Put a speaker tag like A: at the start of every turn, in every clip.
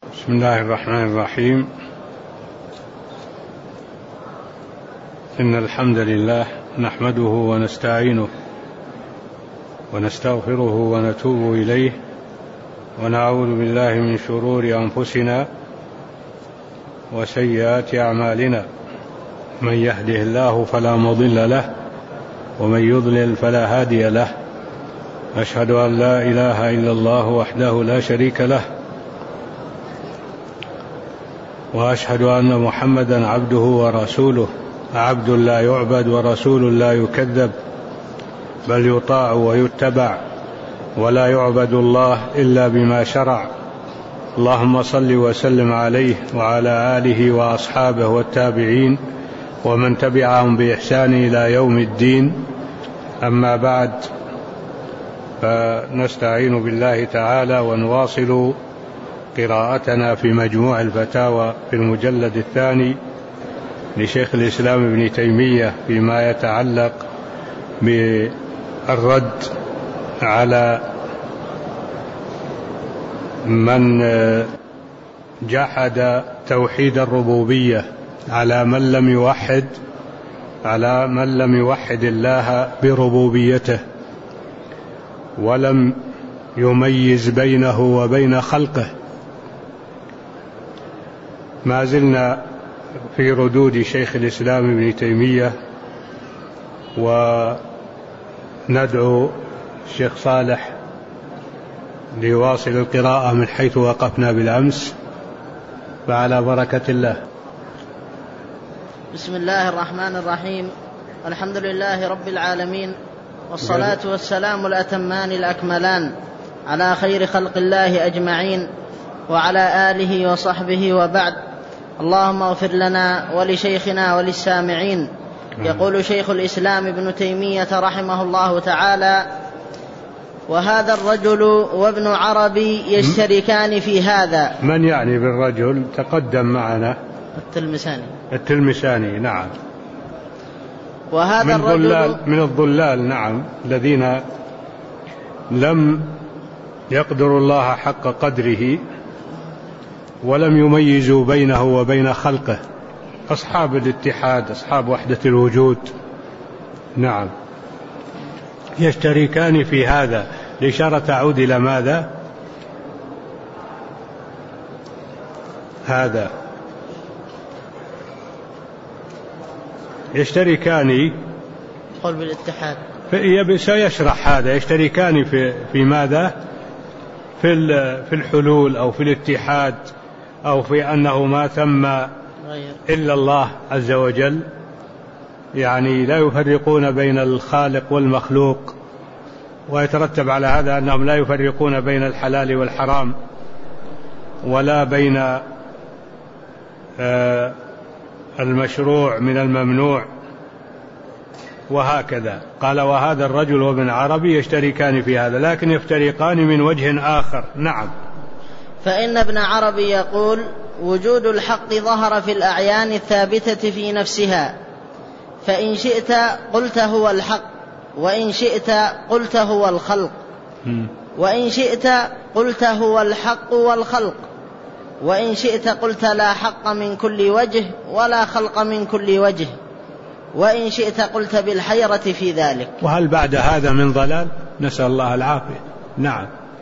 A: بسم الله الرحمن الرحيم. إن الحمد لله نحمده ونستعينه ونستغفره ونتوب إليه ونعوذ بالله من شرور أنفسنا وسيئات أعمالنا، من يهده الله فلا مضل له ومن يضلل فلا هادي له. أشهد أن لا إله إلا الله وحده لا شريك له، وأشهد أن محمدا عبده ورسوله، عبد لا يعبد ورسول لا يكذب، بل يطاع ويتبع، ولا يعبد الله إلا بما شرع. اللهم صل وسلم عليه وعلى آله وأصحابه والتابعين ومن تبعهم بإحسان إلى يوم الدين. أما بعد، فنستعين بالله تعالى ونواصل قراءتنا في مجموع الفتاوى في المجلد الثاني لشيخ الإسلام ابن تيمية فيما يتعلق بالرد على من جحد توحيد الربوبية، على من لم يوحد الله بربوبيته ولم يميز بينه وبين خلقه. ما زلنا في ردود شيخ الإسلام ابن تيمية، وندعو الشيخ صالح ليواصل القراءة من حيث وقفنا بالأمس، فعلى بركة الله.
B: بسم الله الرحمن الرحيم. الحمد لله رب العالمين، والصلاة والسلام الأتمان الأكملان على خير خلق الله أجمعين وعلى آله وصحبه، وبعد. اللهم اغفر لنا ولشيخنا وللسامعين. يقول شيخ الإسلام ابن تيمية رحمه الله تعالى: وهذا الرجل وابن عربي يشتركان في هذا.
A: من يعني بالرجل؟ تقدم معنا التلمساني. نعم.
B: وهذا الرجل
A: من الضلال، نعم، الذين لم يقدروا الله حق قدره ولم يميزوا بينه وبين خلقه، أصحاب الاتحاد، أصحاب وحدة الوجود. نعم، يشتركان في هذا. الإشارة تعود إلى ماذا؟ هذا يشتركان
B: قل بالاتحاد.
A: سيشرح هذا. يشتركان في ماذا؟ في الحلول أو في الاتحاد أو في أنه ما ثم إلا الله عز وجل، يعني لا يفرقون بين الخالق والمخلوق، ويترتب على هذا أنهم لا يفرقون بين الحلال والحرام ولا بين المشروع من الممنوع، وهكذا. قال: وهذا الرجل وابن عربي يشتركان في هذا، لكن يفترقان من وجه آخر. نعم.
B: فإن ابن عربي يقول: وجود الحق ظهر في الأعيان الثابتة في نفسها، فإن شئت قلت هو الحق، وإن شئت قلت هو الخلق، وإن شئت قلت هو الحق والخلق، وإن شئت قلت لا حق من كل وجه ولا خلق من كل وجه، وإن شئت قلت بالحيرة في ذلك.
A: وهل بعد هذا من ضلال؟ نسأل الله العافية. نعم.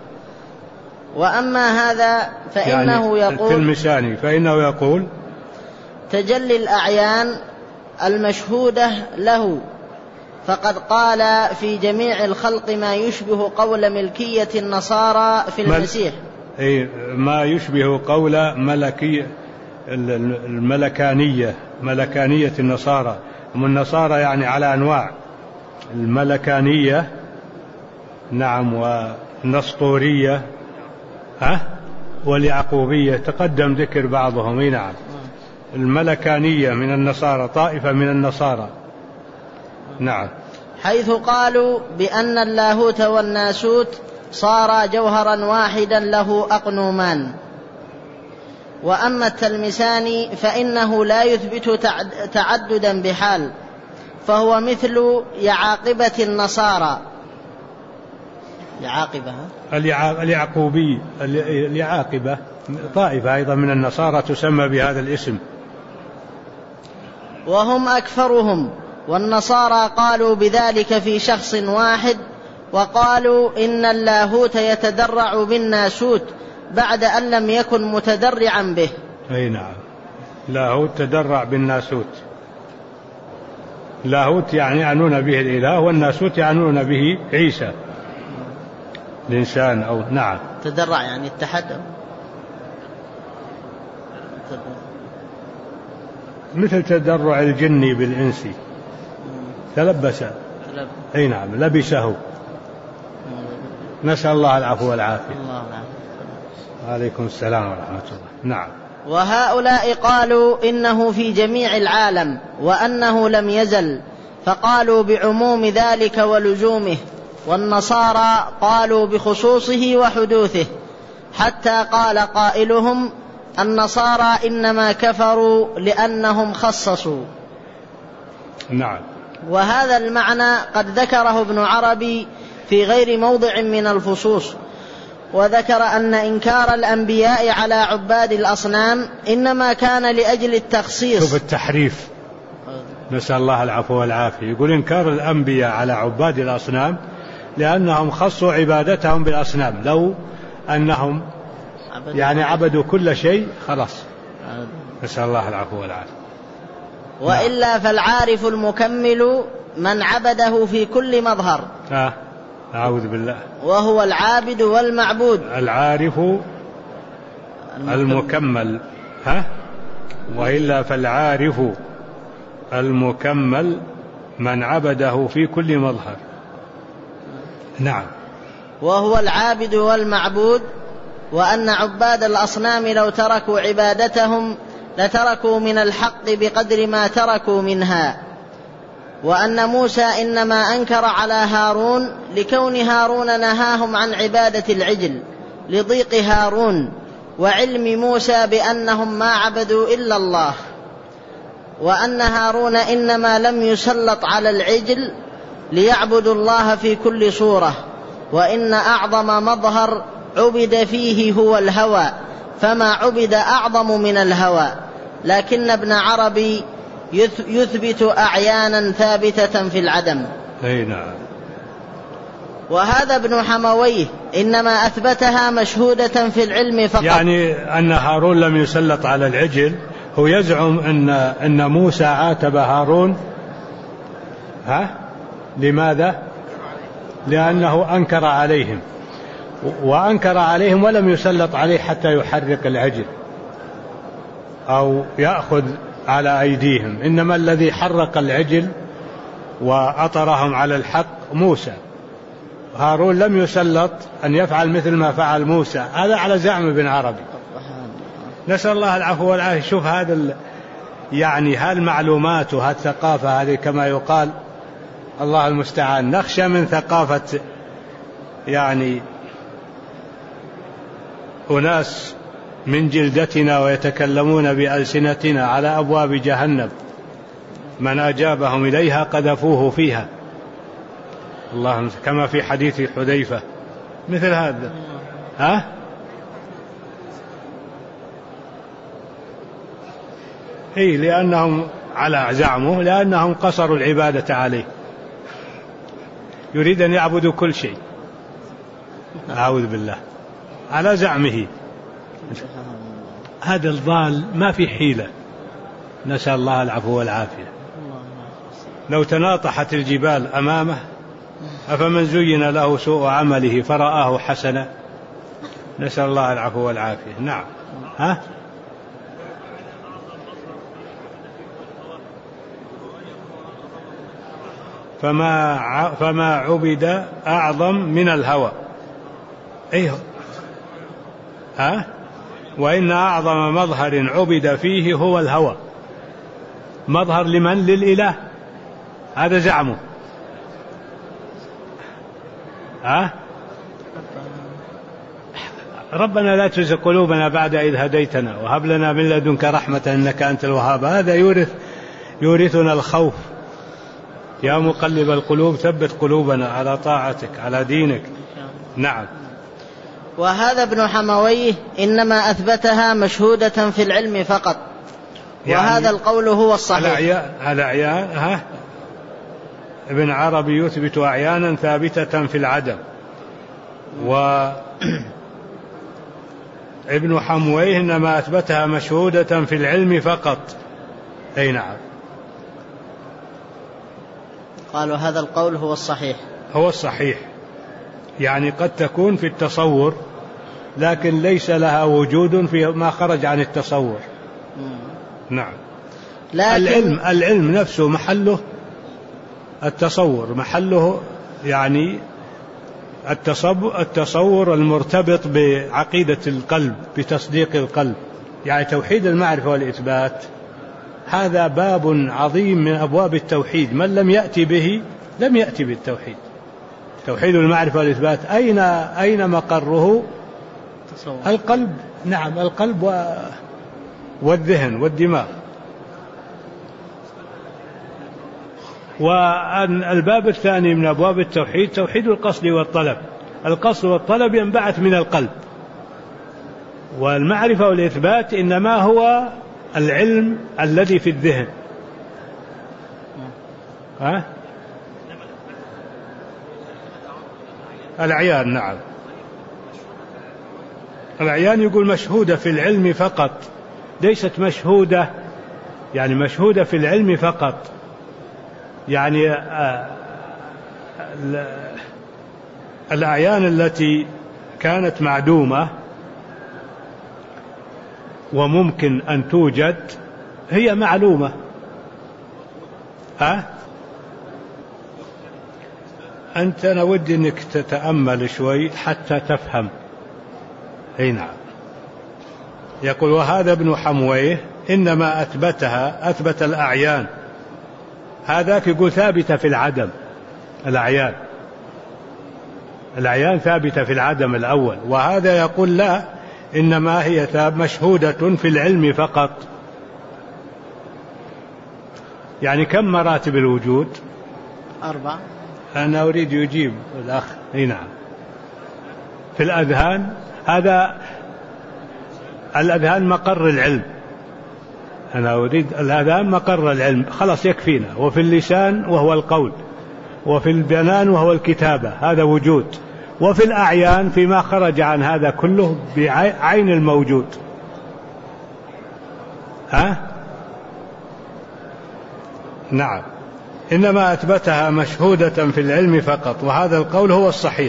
B: وأما هذا فإنه
A: يعني
B: يقول
A: التلمساني فإنه يقول:
B: تجلي الأعيان المشهودة له، فقد قال في جميع الخلق ما يشبه قول ملكية النصارى في المسيح.
A: ما يشبه قول ملكانية النصارى. هم النصارى يعني على أنواع: الملكانية، نعم، والنسطورية، واليعقوبية، تقدم ذكر بعضهم. نعم. الملكانية من النصارى، طائفة من النصارى. نعم.
B: حيث قالوا بأن اللاهوت والناسوت صار جوهرا واحدا له أقنومان. وأما التلمساني فإنه لا يثبت تعددا بحال، فهو مثل يعاقبة النصارى. اليعاقبة
A: طائفة أيضا من النصارى تسمى بهذا الاسم.
B: وهم أكثرهم، والنصارى قالوا بذلك في شخص واحد، وقالوا إن اللاهوت يتدرع بالناسوت بعد أن لم يكن متدرعا به.
A: أي نعم، لاهوت تدرع بالناسوت. لاهوت يعني يعنون به الإله، والناسوت يعنون به عيسى الإنسان. أو نعم،
B: تدرع يعني اتحد،
A: مثل تدرع الجن بالإنس، تلبس. أي نعم، لبسه. نسأل الله العفو والعافية. عليكم السلام ورحمة الله. نعم.
B: وهؤلاء قالوا إنه في جميع العالم وأنه لم يزل، فقالوا بعموم ذلك ولزومه، والنصارى قالوا بخصوصه وحدوثه، حتى قال قائلهم: النصارى إنما كفروا لأنهم خصصوا.
A: نعم.
B: وهذا المعنى قد ذكره ابن عربي في غير موضع من الفصوص، وذكر أن إنكار الأنبياء على عباد الأصنام إنما كان لأجل التخصيص.
A: شوف التحريف، نسأل الله العفو والعافية. يقول إنكار الأنبياء على عباد الأصنام لأنهم خصوا عبادتهم بالأصنام، لو أنهم يعني عبدوا كل شيء خلاص. نسأل الله العفو والعافية.
B: وإلا فالعارف المكمل من عبده في كل مظهر.
A: أعوذ بالله.
B: وهو العابد والمعبود.
A: العارف المكمل. وإلا فالعارف المكمل من عبده في كل مظهر. نعم.
B: وهو العابد والمعبود، وأن عباد الأصنام لو تركوا عبادتهم لتركوا من الحق بقدر ما تركوا منها. وأن موسى إنما أنكر على هارون لكون هارون نهاهم عن عبادة العجل لضيق هارون وعلم موسى بأنهم ما عبدوا إلا الله. وأن هارون إنما لم يسلط على العجل ليعبدوا الله في كل صورة، وإن أعظم مظهر عبد فيه هو الهوى، فما عبد أعظم من الهوى. لكن ابن عربي يثبت أعيانا ثابتة في العدم.
A: أي نعم.
B: وهذا ابن حمويه إنما أثبتها مشهودة في العلم فقط.
A: يعني أن هارون لم يسلط على العجل، هو يزعم أن موسى عاتب هارون لماذا؟ لأنه أنكر عليهم، وأنكر عليهم ولم يسلط عليه حتى يحرق العجل أو يأخذ على أيديهم، إنما الذي حرق العجل وأطرهم على الحق موسى. هارون لم يسلط أن يفعل مثل ما فعل موسى، هذا على زعم ابن عربي. نسأل الله العفو والعافية. شوف هذا يعني هالمعلومات وهالثقافة هذه كما يقال، الله المستعان. نخشى من ثقافة يعني أناس من جلدتنا ويتكلمون بألسنتنا على أبواب جهنم، من أجابهم إليها قذفوه فيها، الله، كما في حديث حذيفة مثل هذا. لأنهم على زعمه لأنهم قصروا العبادة عليه، يريد أن يعبدوا كل شيء، أعوذ بالله، على زعمه. هذا الضال ما في حيلة، نسأل الله العفو والعافية. لو تناطحت الجبال أمامه أفمن زين له سوء عمله فرآه حسنا، نسأل الله العفو والعافية. نعم. فما عبد أعظم من الهوى. وإن أعظم مظهر عبد فيه هو الهوى. مظهر لمن؟ للإله، هذا زعمه. ربنا لا تزغ قلوبنا بعد إذ هديتنا وهب لنا من لدنك رحمة إنك أنت الوهاب. هذا يورثنا الخوف. يا مقلب القلوب ثبت قلوبنا على طاعتك على دينك. نعم.
B: وهذا ابن حمويه إنما أثبتها مشهودة في العلم فقط، وهذا القول هو الصحيح.
A: الأعيان ابن عربي يثبت أعيانا ثابتة في العدم، وابن حمويه إنما أثبتها مشهودة في العلم فقط. أي نعم.
B: قالوا هذا القول هو الصحيح.
A: هو الصحيح، يعني قد تكون في التصور لكن ليس لها وجود في ما خرج عن التصور. نعم. العلم نفسه محله التصور، محله يعني التصور المرتبط بعقيدة القلب، بتصديق القلب. يعني توحيد المعرفة والإثبات هذا باب عظيم من أبواب التوحيد، من لم يأتي به لم يأتي بالتوحيد. توحيد المعرفة والإثبات أين مقره؟ القلب. نعم، القلب والذهن والدماغ. والباب الثاني من أبواب التوحيد توحيد القصد والطلب. القصد والطلب ينبعث من القلب، والمعرفة والإثبات إنما هو العلم الذي في الذهن. الأعيان. نعم، الأعيان يقول مشهودة في العلم فقط، ليست مشهودة يعني مشهودة في العلم فقط. يعني الأعيان التي كانت معدومة وممكن أن توجد هي معلومة. أنا ودي أنك تتأمل شوي حتى تفهم. أي نعم. يقول وهذا ابن حمويه إنما أثبت الأعيان. هذاك يقول ثابتة في العدم. الأعيان ثابتة في العدم الأول، وهذا يقول لا، إنما هي مشهودة في العلم فقط. يعني كم مراتب الوجود؟
B: 4.
A: أنا أريد يجيب الأخ. نعم. في الأذهان، هذا الأذهان مقر العلم. أنا أريد الأذهان مقر العلم، خلاص يكفينا. وفي اللسان وهو القول، وفي البنان وهو الكتابة، هذا وجود. وفي الأعيان فيما خرج عن هذا كله بعين الموجود. نعم. إنما أثبتها مشهودة في العلم فقط، وهذا القول هو الصحيح.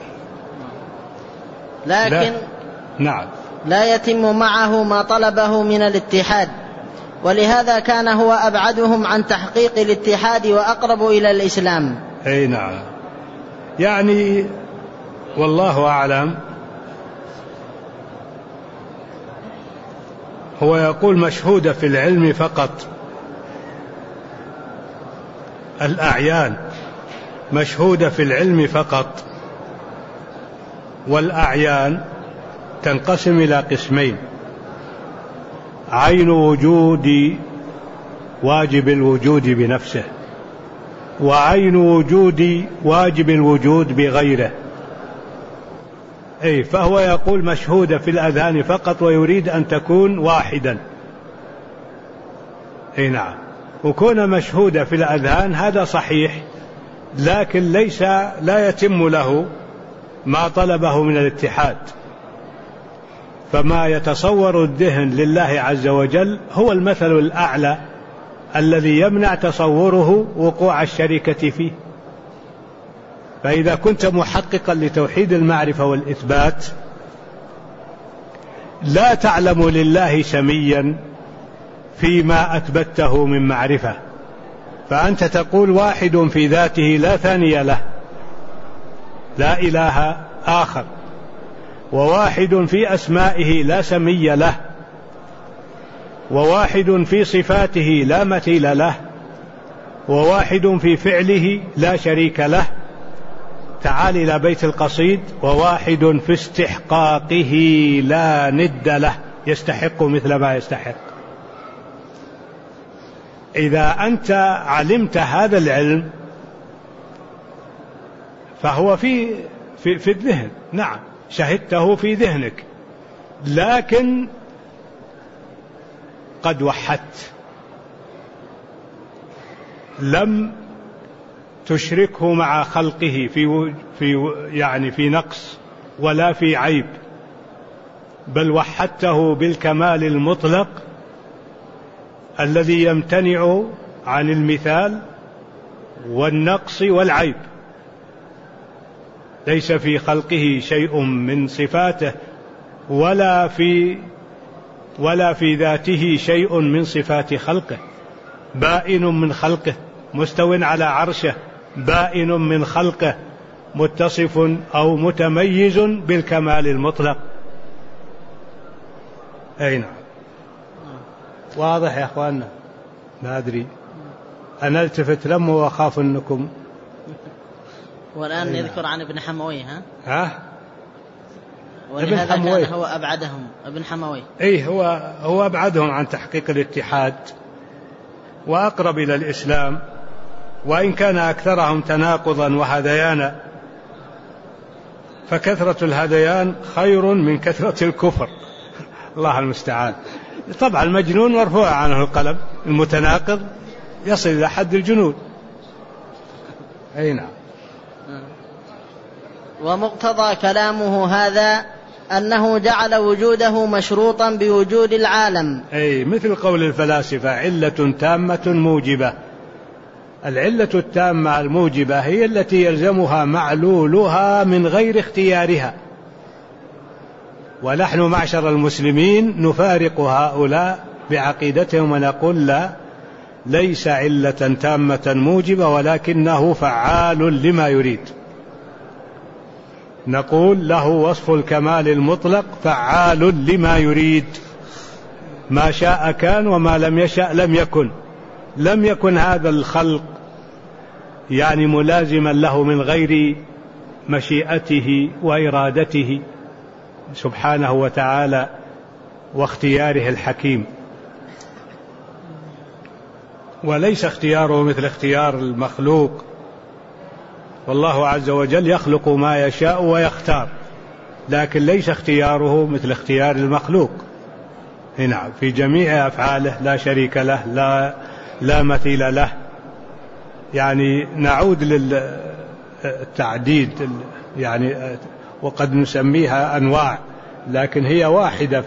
B: لكن
A: نعم،
B: لا يتم معه ما طلبه من الاتحاد، ولهذا كان هو أبعدهم عن تحقيق الاتحاد وأقرب إلى الإسلام.
A: أي نعم. يعني والله أعلم، هو يقول مشهودة في العلم فقط. الأعيان مشهودة في العلم فقط، والأعيان تنقسم إلى قسمين: عين وجود واجب الوجود بنفسه، وعين وجود واجب الوجود بغيره. فهو يقول مشهودة في الأذهان فقط، ويريد أن تكون واحدا. نعم. وكون مشهودة في الأذهان هذا صحيح، لكن لا يتم له ما طلبه من الاتحاد. فما يتصور الذهن لله عز وجل هو المثل الأعلى الذي يمنع تصوره وقوع الشركة فيه. فإذا كنت محققا لتوحيد المعرفة والإثبات لا تعلم لله سميا فيما أثبته من معرفة، فأنت تقول واحد في ذاته لا ثاني له، لا إله آخر، وواحد في أسمائه لا سمي له، وواحد في صفاته لا مثيل له، وواحد في فعله لا شريك له. تعال إلى بيت القصيد: وواحد في استحقاقه لا ند له، يستحق مثل ما يستحق. إذا أنت علمت هذا العلم فهو في الذهن. نعم، شهدته في ذهنك، لكن قد وحدت، لم تشركه مع خلقه في نقص ولا في عيب، بل وحدته بالكمال المطلق الذي يمتنع عن المثال والنقص والعيب. ليس في خلقه شيء من صفاته ولا في ذاته شيء من صفات خلقه، بائن من خلقه، مستو على عرشه، بائن من خلقه، متصف أو متميز بالكمال المطلق. أي نعم، واضح يا أخواننا؟ ما أدري، أنا التفت لم وأخاف أنكم.
B: والآن نذكر عن ابن حموي.
A: ها؟
B: ابن حموي هو أبعدهم. ابن حموي
A: هو أبعدهم عن تحقيق الاتحاد وأقرب إلى الإسلام، وإن كان أكثرهم تناقضا وهذيانا، فكثرة الهذيان خير من كثرة الكفر. الله المستعان. طبعا المجنون مرفوع عنه القلم، المتناقض يصل إلى حد الجنون. أي نعم.
B: ومقتضى كلامه هذا أنه جعل وجوده مشروطا بوجود العالم.
A: أي مثل قول الفلاسفة: علة تامة موجبة. العلة التامة الموجبة هي التي يلزمها معلولها من غير اختيارها، ونحن معشر المسلمين نفارق هؤلاء بعقيدتهم ونقول: لا، ليس علة تامة موجبة، ولكنه فعال لما يريد. نقول له وصف الكمال المطلق فعال لما يريد، ما شاء كان وما لم يشأ لم يكن. لم يكن هذا الخلق ملازما له من غير مشيئته وإرادته سبحانه وتعالى واختياره الحكيم، وليس اختياره مثل اختيار المخلوق. والله عز وجل يخلق ما يشاء ويختار، لكن ليس اختياره مثل اختيار المخلوق. نعم، في جميع أفعاله لا شريك له، لا مثيل له. نعود للتعديد، وقد نسميها أنواع، لكن هي واحدة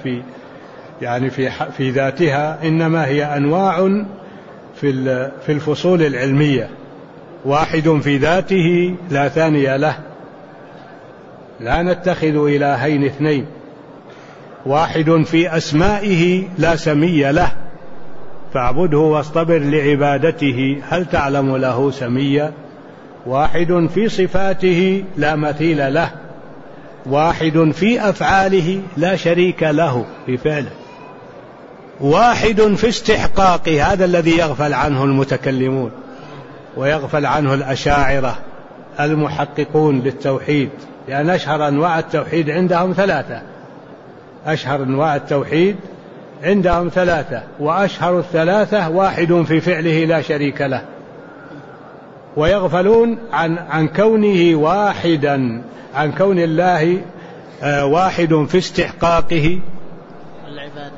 A: في ذاتها، إنما هي أنواع في الفصول العلمية. واحد في ذاته لا ثاني له، لا نتخذ إلهين اثنين. واحد في أسمائه لا سمي له، فاعبده واصطبر لعبادته هل تعلم له سميا. واحد في صفاته لا مثيل له، واحد في أفعاله لا شريك له في فعله. واحد في استحقاقه، هذا الذي يغفل عنه المتكلمون ويغفل عنه الأشاعرة المحققون للتوحيد، لأن أشهر أنواع التوحيد عندهم ثلاثة. أشهر أنواع التوحيد عندهم ثلاثة، وأشهر الثلاثة واحد في فعله لا شريك له. ويغفلون عن كونه واحدا، عن كون الله واحد في استحقاقه
B: العبادة،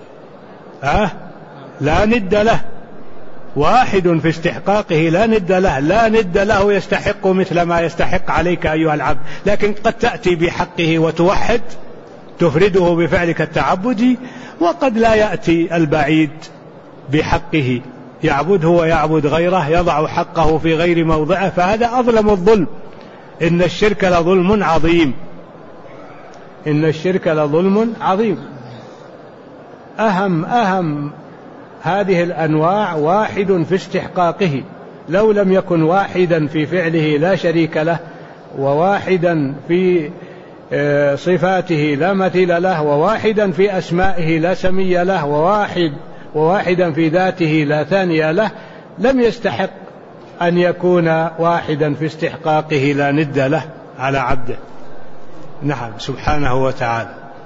A: لا ند له. واحد في استحقاقه لا ند له، لا ند له يستحق مثل ما يستحق عليك أيها العبد، لكن قد تأتي بحقه وتوحد، تفرده بفعلك التعبدي، وقد لا يأتي البعيد بحقه، يعبده ويعبد غيره، يضع حقه في غير موضعه، فهذا أظلم الظلم. إن الشرك لظلم عظيم، إن الشرك لظلم عظيم. أهم هذه الأنواع واحد في استحقاقه. لو لم يكن واحدا في فعله لا شريك له، وواحدا في صفاته لا مثيل له، وواحدا في أسمائه لا سمي له، وواحدا في ذاته لا ثاني له، لم يستحق أن يكون واحدا في استحقاقه لا ند له على عبده. نعم، سبحانه وتعالى.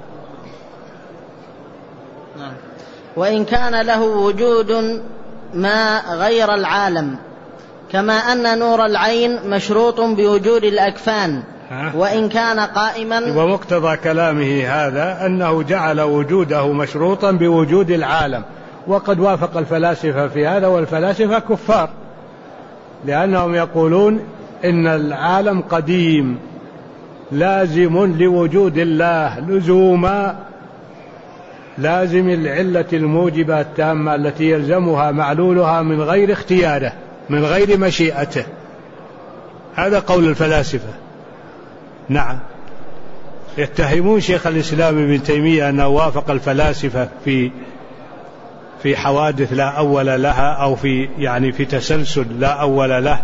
B: وإن كان له وجود ما غير العالم، كما أن نور العين مشروط بوجود الأكفان وإن كان قائما.
A: ومقتضى كلامه هذا أنه جعل وجوده مشروطا بوجود العالم، وقد وافق الفلاسفة في هذا، والفلاسفة كفار، لأنهم يقولون إن العالم قديم لازم لوجود الله لزوما، لازم العلة الموجبة التامة التي يلزمها معلولها من غير اختياره من غير مشيئته. هذا قول الفلاسفة. نعم، يتهمون شيخ الإسلام ابن تيمية أنه وافق الفلاسفة في حوادث لا أول لها، أو في تسلسل لا أول له.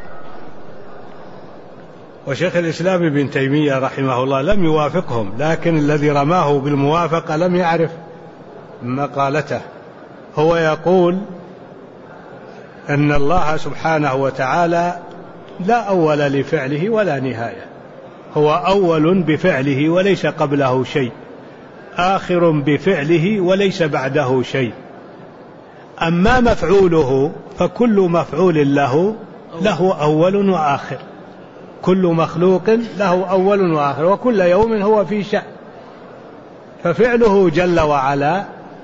A: وشيخ الإسلام ابن تيمية رحمه الله لم يوافقهم، لكن الذي رماه بالموافقة لم يعرف مقالته. هو يقول أن الله سبحانه وتعالى لا أول لفعله ولا نهاية، هو أول بفعله وليس قبله شيء، آخر بفعله وليس بعده شيء. أما مفعوله فكل مفعول له أول وآخر، كل مخلوق له أول وآخر، وكل يوم هو في شأن. ففعله جل وعلا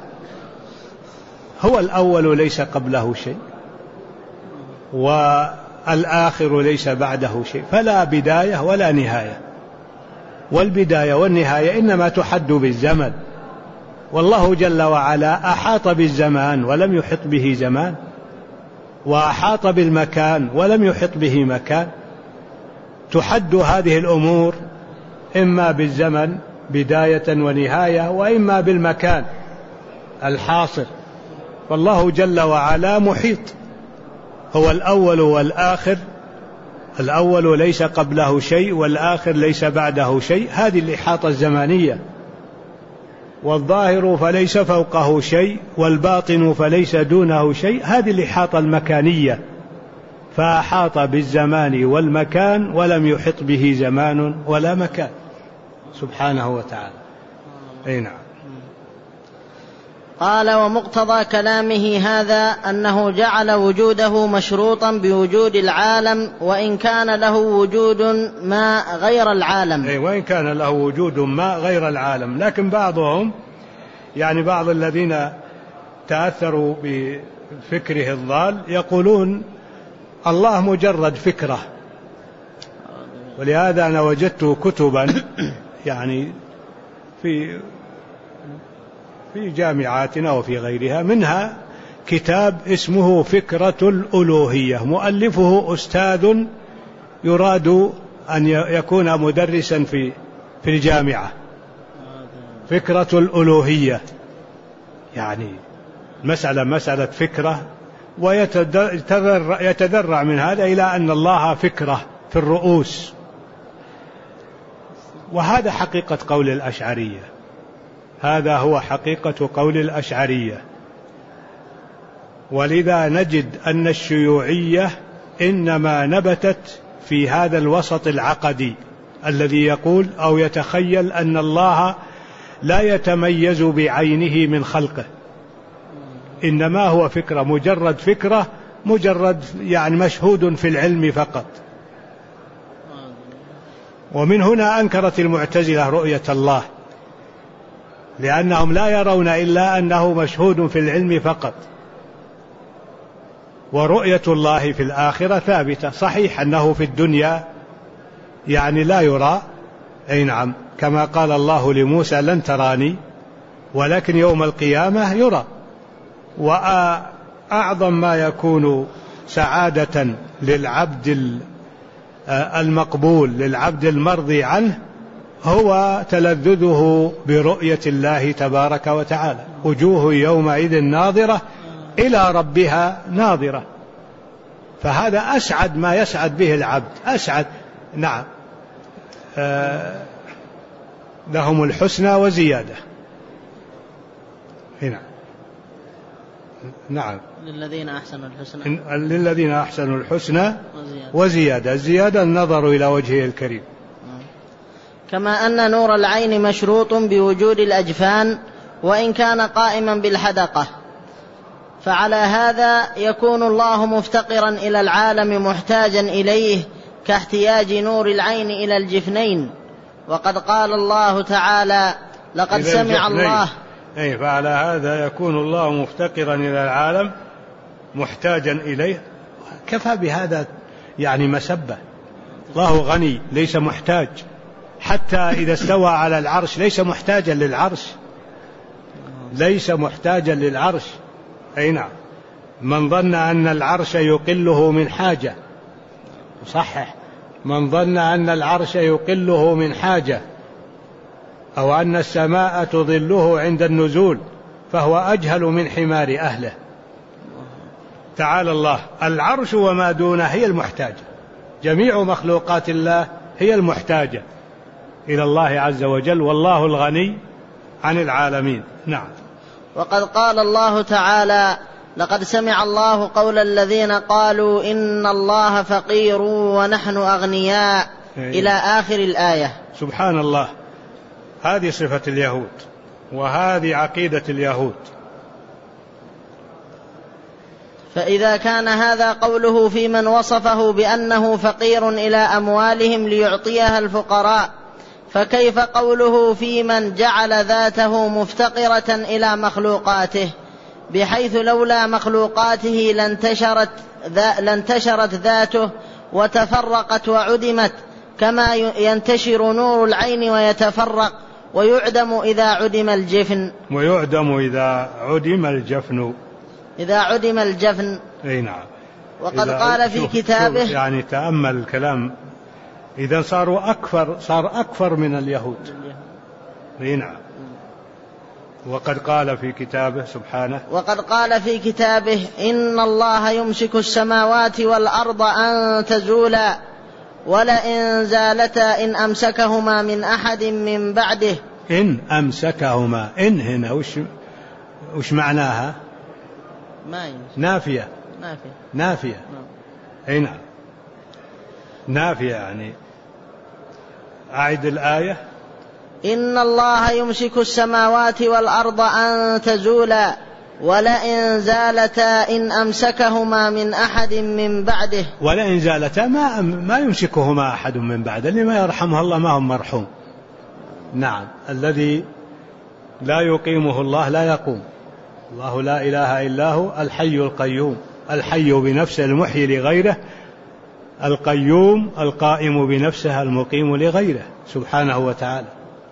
A: هو الأول ليس قبله شيء، والآخر ليس بعده شيء، فلا بداية ولا نهاية. والبداية والنهاية إنما تحد بالزمن، والله جل وعلا أحاط بالزمان ولم يحط به زمان، وأحاط بالمكان ولم يحط به مكان. تحد هذه الأمور إما بالزمن بداية ونهاية، وإما بالمكان الحاصر. فالله جل وعلا محيط، هو الأول والآخر، الأول ليس قبله شيء والآخر ليس بعده شيء، هذه الإحاطة الزمانية. والظاهر فليس فوقه شيء والباطن فليس دونه شيء، هذه الإحاطة المكانية. فأحاط بالزمان والمكان ولم يحط به زمان ولا مكان سبحانه وتعالى. أي نعم.
B: قال: ومقتضى كلامه هذا أنه جعل وجوده مشروطا بوجود العالم، وإن كان له وجود ما غير العالم.
A: وإن كان له وجود ما غير العالم. لكن بعضهم بعض الذين تأثروا بفكره الضال يقولون الله مجرد فكرة. ولهذا أنا وجدت كتبا في جامعاتنا وفي غيرها، منها كتاب اسمه فكرة الألوهية، مؤلفه أستاذ يراد أن يكون مدرسا في الجامعة. فكرة الألوهية، مسألة فكرة، ويتذرع من هذا إلى أن الله فكرة في الرؤوس. وهذا حقيقة قول الأشعرية، هذا هو حقيقة قول الأشعرية. ولذا نجد أن الشيوعية إنما نبتت في هذا الوسط العقدي الذي يقول أو يتخيل أن الله لا يتميز بعينه من خلقه، إنما هو فكرة، مجرد فكرة، مجرد مشهود في العلم فقط. ومن هنا أنكرت المعتزلة رؤية الله، لأنهم لا يرون إلا أنه مشهود في العلم فقط. ورؤية الله في الآخرة ثابتة. صحيح أنه في الدنيا لا يرى، أي نعم، كما قال الله لموسى لن تراني، ولكن يوم القيامة يرى. وأعظم ما يكون سعادة للعبد المقبول، للعبد المرضي عنه، هو تلذذه برؤية الله تبارك وتعالى. وجوه يومئذ ناظرة إلى ربها ناظرة. فهذا أسعد ما يسعد به العبد، أسعد. نعم، لهم الحسنى وزيادة. هنا نعم،
B: للذين أحسنوا الحسنى،
A: للذين أحسنوا الحسنى وزيادة. الزيادة النظر إلى وجهه الكريم.
B: كما أن نور العين مشروط بوجود الأجفان وإن كان قائما بالحدقة، فعلى هذا يكون الله مفتقرا إلى العالم محتاجا إليه، كاحتياج نور العين إلى الجفنين. وقد قال الله تعالى: لقد سمع الله.
A: فعلى هذا يكون الله مفتقرا إلى العالم محتاجا إليه، كفى بهذا يعني مسبة. الله غني ليس محتاج، حتى إذا استوى على العرش ليس محتاجا للعرش، ليس محتاجا للعرش. نعم. من ظن أن العرش يقله من حاجة، صحح، من ظن أن العرش يقله من حاجة أو أن السماء تظله عند النزول فهو أجهل من حمار أهله. تعالى الله. العرش وما دونه هي المحتاجة، جميع مخلوقات الله هي المحتاجة إلى الله عز وجل، والله الغني عن العالمين. نعم.
B: وقد قال الله تعالى: لقد سمع الله قول الذين قالوا إن الله فقير ونحن أغنياء، إلى آخر الآية.
A: سبحان الله. هذه صفة اليهود، وهذه عقيدة اليهود.
B: فإذا كان هذا قوله في من وصفه بأنه فقير إلى أموالهم ليعطيها الفقراء، فكيف قوله في من جعل ذاته مفتقرة إلى مخلوقاته، بحيث لولا مخلوقاته لانتشرت ذاته وتفرقت وعدمت، كما ينتشر نور العين ويتفرق ويعدم إذا عدم الجفن.
A: ويعدم إذا عدم الجفن.
B: إذا عدم الجفن.
A: نعم.
B: وقد قال في كتابه،
A: يعني تأمل الكلام، إذا صار أكثر من اليهود. نعم. وقد قال في كتابه سبحانه،
B: وقد قال في كتابه: إن الله يمسك السماوات والأرض أن تزولا ولئن زالتا إن أمسكهما من أحد من بعده.
A: إن أمسكهما، إن هنا وش معناها؟ نافية. نافية. نعم. نافية يعني. أعد الآية.
B: إن الله يمسك السماوات والأرض أن تزولا ولئن زالتا إن أمسكهما من أحد من بعده.
A: ولئن زالتا ما يمسكهما أحد من بعده، اللي ما يرحمه الله ما هم مرحوم. نعم. الذي لا يقيمه الله لا يقوم. الله لا إله إلا هو الحي القيوم، الحي بنفسه المحيي لغيره، القيوم القائم بنفسه المقيم لغيره سبحانه وتعالى.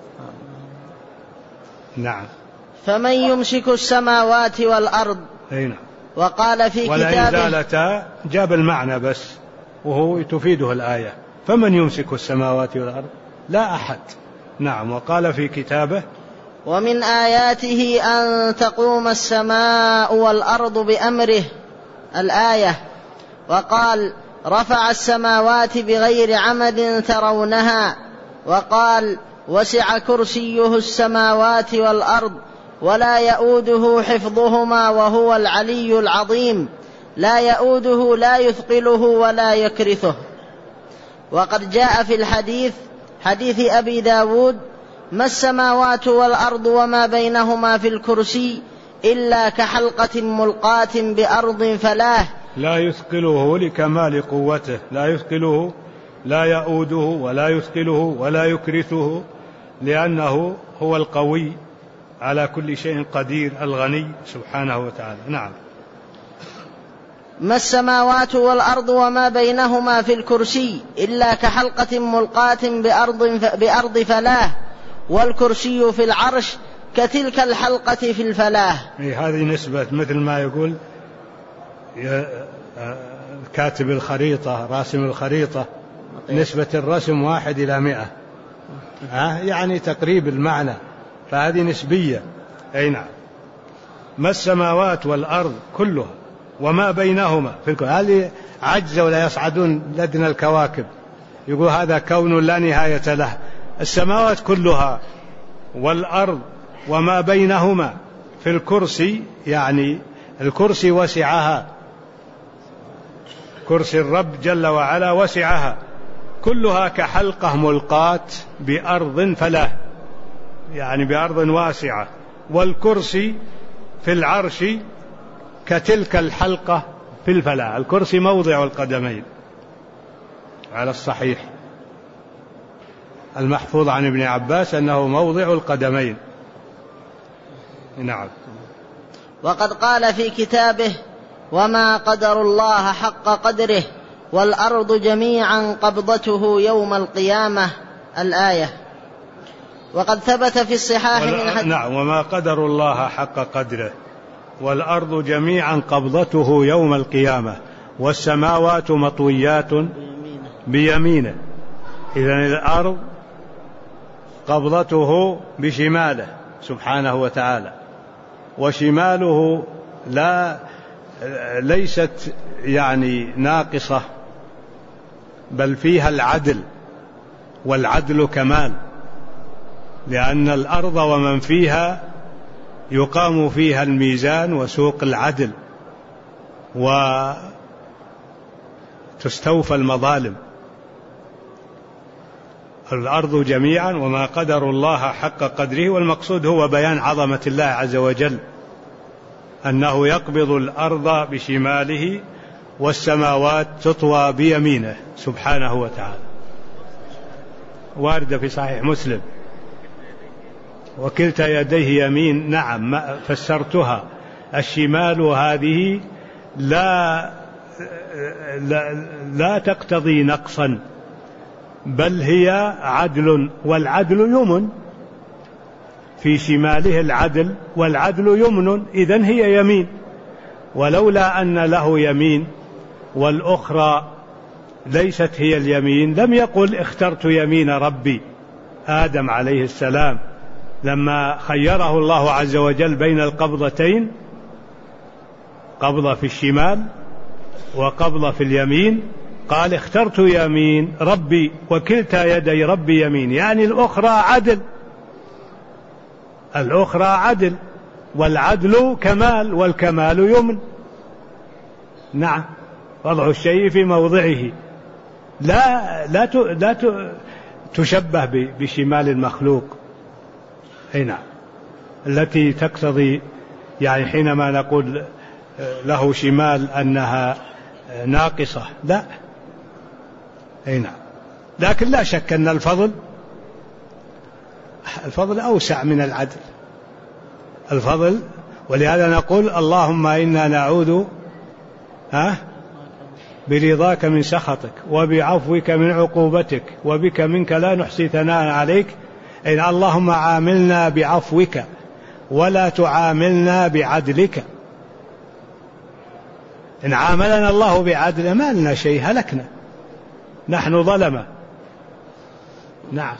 A: نعم.
B: فمن يمسك السماوات والأرض.
A: نعم.
B: وقال في كتابه،
A: ولئن زالتا جاب المعنى بس، وهو تفيده الآية. فمن يمسك السماوات والأرض؟ لا أحد. نعم. وقال في كتابه:
B: ومن آياته أن تقوم السماء والأرض بأمره، الآية. وقال: رفع السماوات بغير عمد ترونها. وقال: وسع كرسيه السماوات والأرض ولا يؤوده حفظهما وهو العلي العظيم، لا يؤوده لا يثقله ولا يكرثه. وقد جاء في الحديث، حديث أبي داود: ما السماوات والأرض وما بينهما في الكرسي إلا كحلقة ملقاة بأرض فلاه.
A: لا يثقله لكمال قوته، لا يثقله، لا يؤوده ولا يثقله ولا يكرثه، لأنه هو القوي على كل شيء قدير الغني سبحانه وتعالى. نعم.
B: ما السماوات والأرض وما بينهما في الكرسي إلا كحلقة ملقاة بأرض فلاه، والكرسي في العرش كتلك الحلقة في الفلاه.
A: هذه نسبة، مثل ما يقول كاتب الخريطة، راسم الخريطة، نسبة الرسم 1:100، يعني تقريب المعنى، فهذه نسبية. نعم. ما السماوات والأرض كلها وما بينهما في الكون، هذه عجزة ولا يصعدون لدنا الكواكب، يقول هذا كون لا نهاية له. السماوات كلها والأرض وما بينهما في الكرسي، يعني الكرسي وسعها، كرسي الرب جل وعلا وسعها، كلها كحلقة ملقاة بأرض فلاه، يعني بأرض واسعة. والكرسي في العرش كتلك الحلقة في الفلاة، الكرسي موضع القدمين. على الصحيح المحفوظ عن ابن عباس أنه موضع القدمين. نعم.
B: وقد قال في كتابه: وما قدر الله حق قدره والأرض جميعا قبضته يوم القيامة، الآية. وقد ثبت في الصحاح من حديث
A: نعم. وما قدر الله حق قدره والأرض جميعا قبضته يوم القيامة والسماوات مطويات بيمينه. إذن الأرض قبضته بشماله سبحانه وتعالى، وشماله ليست يعني ناقصة، بل فيها العدل، والعدل كمال، لأن الأرض ومن فيها يقام فيها الميزان وسوق العدل وتستوفى المظالم. الأرض جميعا وما قدر الله حق قدره، والمقصود هو بيان عظمة الله عز وجل، أنه يقبض الأرض بشماله والسماوات تطوى بيمينه سبحانه وتعالى. واردة في صحيح مسلم: وكلتا يديه يمين. نعم، فسرتها. الشمال هذه لا تقتضي نقصا، بل هي عدل، والعدل يمن، في شماله العدل والعدل يمن، إذن هي يمين. ولولا أن له يمين والأخرى ليست هي اليمين لم يقل اخترت يمين ربي. آدم عليه السلام لما خيره الله عز وجل بين القبضتين، قبضة في الشمال وقبضة في اليمين، قال اخترت يمين ربي وكلتا يدي ربي يمين، يعني الأخرى عدل، الأخرى عدل، والعدل كمال، والكمال يمن. نعم، وضع الشيء في موضعه، لا تشبه بشمال المخلوق. هنا التي تقتضي يعني حينما نقول له شمال أنها ناقصة، لا. هنا لكن لا شك أن الفضل أوسع من العدل، الفضل. ولهذا نقول اللهم إنا نعوذ برضاك من سخطك وبعفوك من عقوبتك وبك منك لا نحصي ثناء عليك. إن اللهم عاملنا بعفوك ولا تعاملنا بعدلك. إن عاملنا الله بعدل ما لنا شيء، هلكنا، نحن ظلمة. نعم،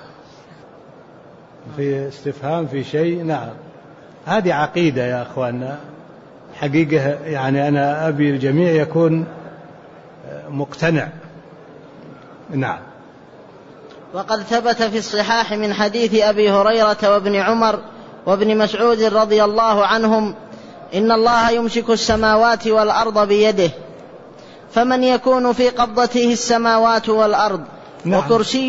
A: في استفهام في شيء. نعم، هذه عقيدة يا أخواننا حقيقة، يعني أنا أبي الجميع يكون مقتنع. نعم.
B: وقد ثبت في الصحاح من حديث أبي هريرة وابن عمر وابن مسعود رضي الله عنهم: إن الله يمسك السماوات والأرض بيده، فمن يكون في قبضته السماوات والأرض. نعم.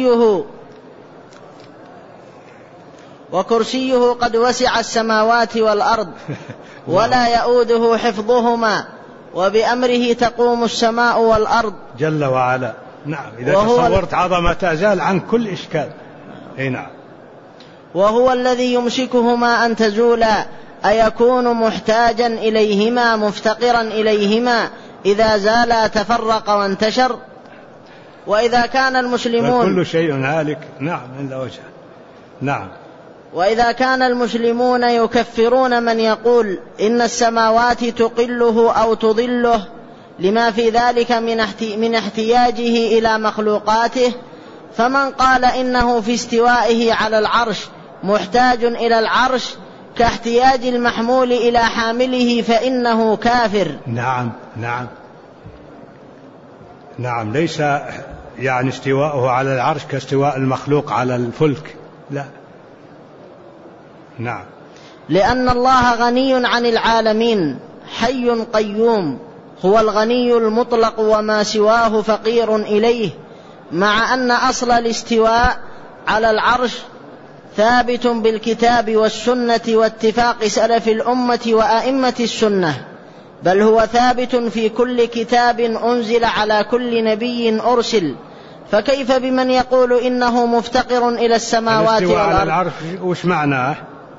B: وكرسيه قد وسع السماوات والأرض ولا يؤوده حفظهما، وبأمره تقوم السماء والأرض
A: جل وعلا. نعم، إذا تصورت عظمة تزال عن كل إشكال. نعم.
B: وهو الذي يمسكهما أن تزولا، أيكون محتاجا إليهما مفتقرا إليهما؟ إذا زالا تفرق وانتشر. وإذا كان المسلمون
A: كل شيء هالك. نعم، إلا وجهه. نعم.
B: وإذا كان المسلمون يكفرون من يقول إن السماوات تقله أو تضله لما في ذلك من احتياجه إلى مخلوقاته، فمن قال إنه في استوائه على العرش محتاج إلى العرش كاحتياج المحمول إلى حامله فإنه كافر.
A: نعم نعم نعم، ليس يعني استواءه على العرش كاستواء المخلوق على الفلك، لا. نعم.
B: لأن الله غني عن العالمين حي قيوم، هو الغني المطلق وما سواه فقير إليه، مع أن أصل الاستواء على العرش ثابت بالكتاب والسنة واتفاق سلف الأمة وأئمة السنة، بل هو ثابت في كل كتاب أنزل على كل نبي أرسل، فكيف بمن يقول إنه مفتقر إلى السماوات
A: الاستواء
B: والأرض؟
A: على العرش وش معناه؟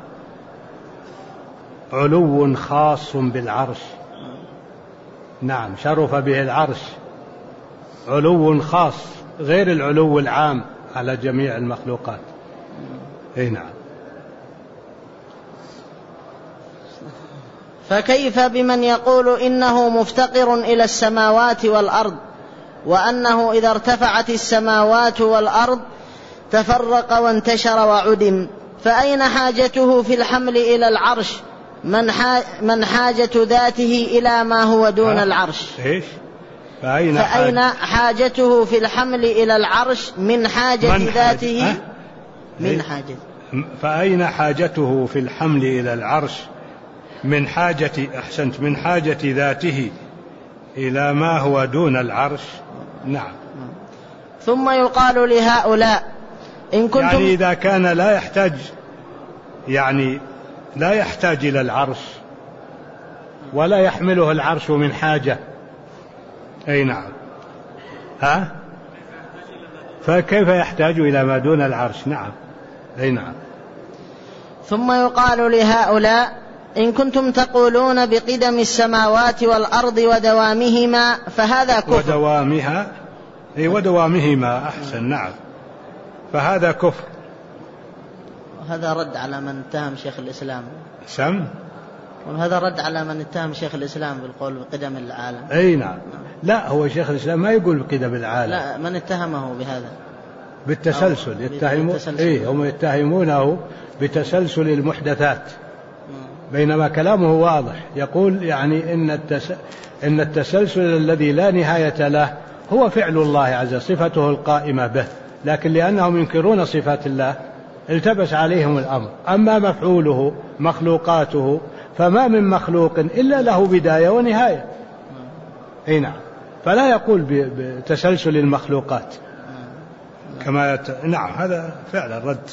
A: علو خاص بالعرش. نعم، شرف به العرش، علو خاص غير العلو العام على جميع المخلوقات. نعم.
B: فكيف بمن يقول إنه مفتقر إلى السماوات والأرض، وأنه إذا ارتفعت السماوات والأرض تفرق وانتشر وعدم، فأين حاجته في الحمل إلى العرش من حاجة ذاته إلى ما هو دون العرش؟
A: إيش؟
B: فأين حاجته في الحمل إلى العرش من حاجة ذاته؟ من حاجة.
A: فأين حاجته في الحمل إلى العرش من حاجة، أحسنت، من حاجة ذاته إلى ما هو دون العرش. نعم.
B: ثم يقال لهؤلاء إن كنتم،
A: يعني إذا كان لا يحتاج إلى العرش ولا يحمله العرش من حاجة، أي نعم، فكيف يحتاج إلى ما دون العرش؟ نعم، أي نعم.
B: ثم يقال لهؤلاء إن كنتم تقولون بقدم السماوات والأرض ودوامهما فهذا كفر.
A: ودوامهما أحسن. نعم، فهذا كفر.
B: وهذا رد على من اتهم شيخ الإسلام. وهذا رد على من اتهم شيخ الإسلام بالقول بقدم العالم.
A: أي نعم. لا، هو شيخ الإسلام ما يقول بقدم العالم.
B: لا، من اتهمه بهذا
A: بالتسلسل. هم يتهمونه بتسلسل المحدثات، بينما كلامه واضح. يقول يعني إن التسلسل الذي لا نهاية له هو فعل الله عز وجل، صفته القائمة به، لكن لأنهم ينكرون صفات الله التبس عليهم الأمر. أما مفعوله مخلوقاته فما من مخلوق إلا له بداية ونهاية. أي نعم. فلا يقول بتسلسل المخلوقات كما نعم، هذا فعلا رد.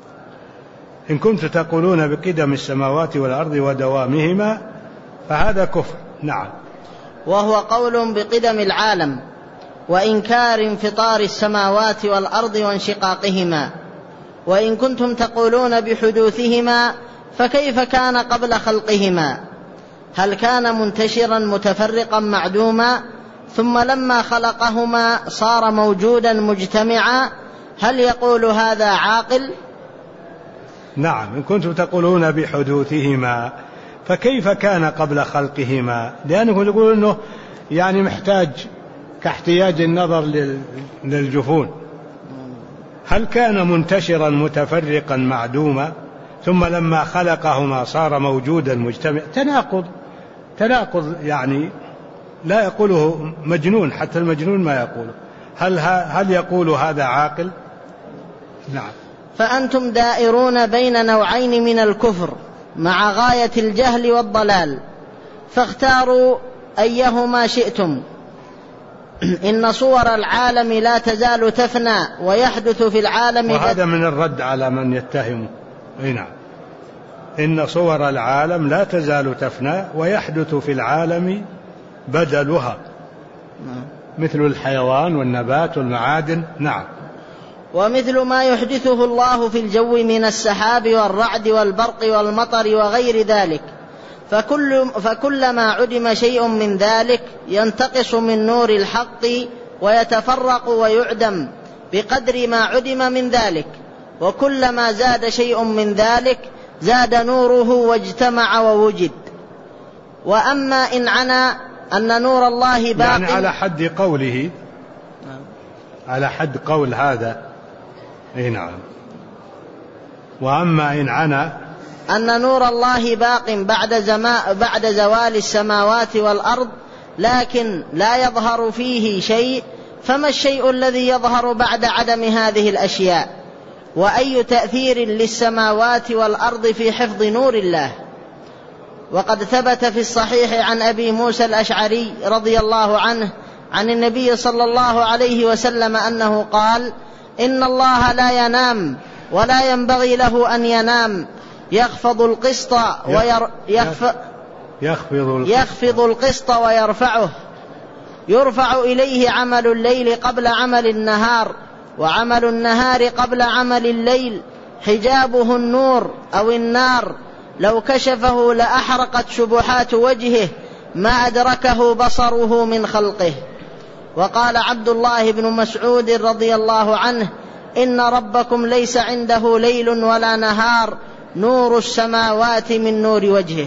A: إن كنت تقولون بقدم السماوات والأرض ودوامهما فهذا كفر. نعم.
B: وهو قول بقدم العالم وإنكار انفطار السماوات والأرض وانشقاقهما. وإن كنتم تقولون بحدوثهما فكيف كان قبل خلقهما؟ هل كان منتشرا متفرقا معدوما ثم لما خلقهما صار موجودا مجتمعا؟ هل يقول هذا عاقل؟
A: نعم. إن كنتم تقولون بحدوثهما فكيف كان قبل خلقهما؟ لأنه يقول أنه يعني محتاج كاحتياج النظر للجفون. هل كان منتشرا متفرقا معدوما ثم لما خلقهما صار موجودا مجتمعا؟ تناقض يعني لا يقوله مجنون، حتى المجنون ما يقوله. هل يقول هذا عاقل؟ نعم.
B: فأنتم دائرون بين نوعين من الكفر مع غاية الجهل والضلال، فاختاروا أيهما شئتم. إن صور العالم لا تزال تفنى ويحدث في العالم،
A: وهذا من الرد على من يتهم. نعم. إن صور العالم لا تزال تفنى ويحدث في العالم بدلها، مثل الحيوان والنبات والمعادن. نعم.
B: ومثل ما يحدثه الله في الجو من السحاب والرعد والبرق والمطر وغير ذلك، فكلما عدم شيء من ذلك ينتقص من نور الحق ويتفرق ويعدم بقدر ما عدم من ذلك، وكلما زاد شيء من ذلك زاد نوره واجتمع ووجد. وأما إن عنا أن نور الله باق،
A: يعني على حد قوله، على حد قول هذا. نعم. وأما إن عنا
B: أن نور الله باق بعد زوال السماوات والأرض لكن لا يظهر فيه شيء، فما الشيء الذي يظهر بعد عدم هذه الأشياء؟ وأي تأثير للسماوات والأرض في حفظ نور الله؟ وقد ثبت في الصحيح عن أبي موسى الأشعري رضي الله عنه عن النبي صلى الله عليه وسلم أنه قال: إن الله لا ينام ولا ينبغي له أن ينام، يخفض القسط ويرفعه، يرفع إليه عمل الليل قبل عمل النهار، وعمل النهار قبل عمل الليل، حجابه النور أو النار، لو كشفه لأحرقت شبهات وجهه ما أدركه بصره من خلقه. وقال عبد الله بن مسعود رضي الله عنه: إن ربكم ليس عنده ليل ولا نهار، نور السماوات من نور وجهه.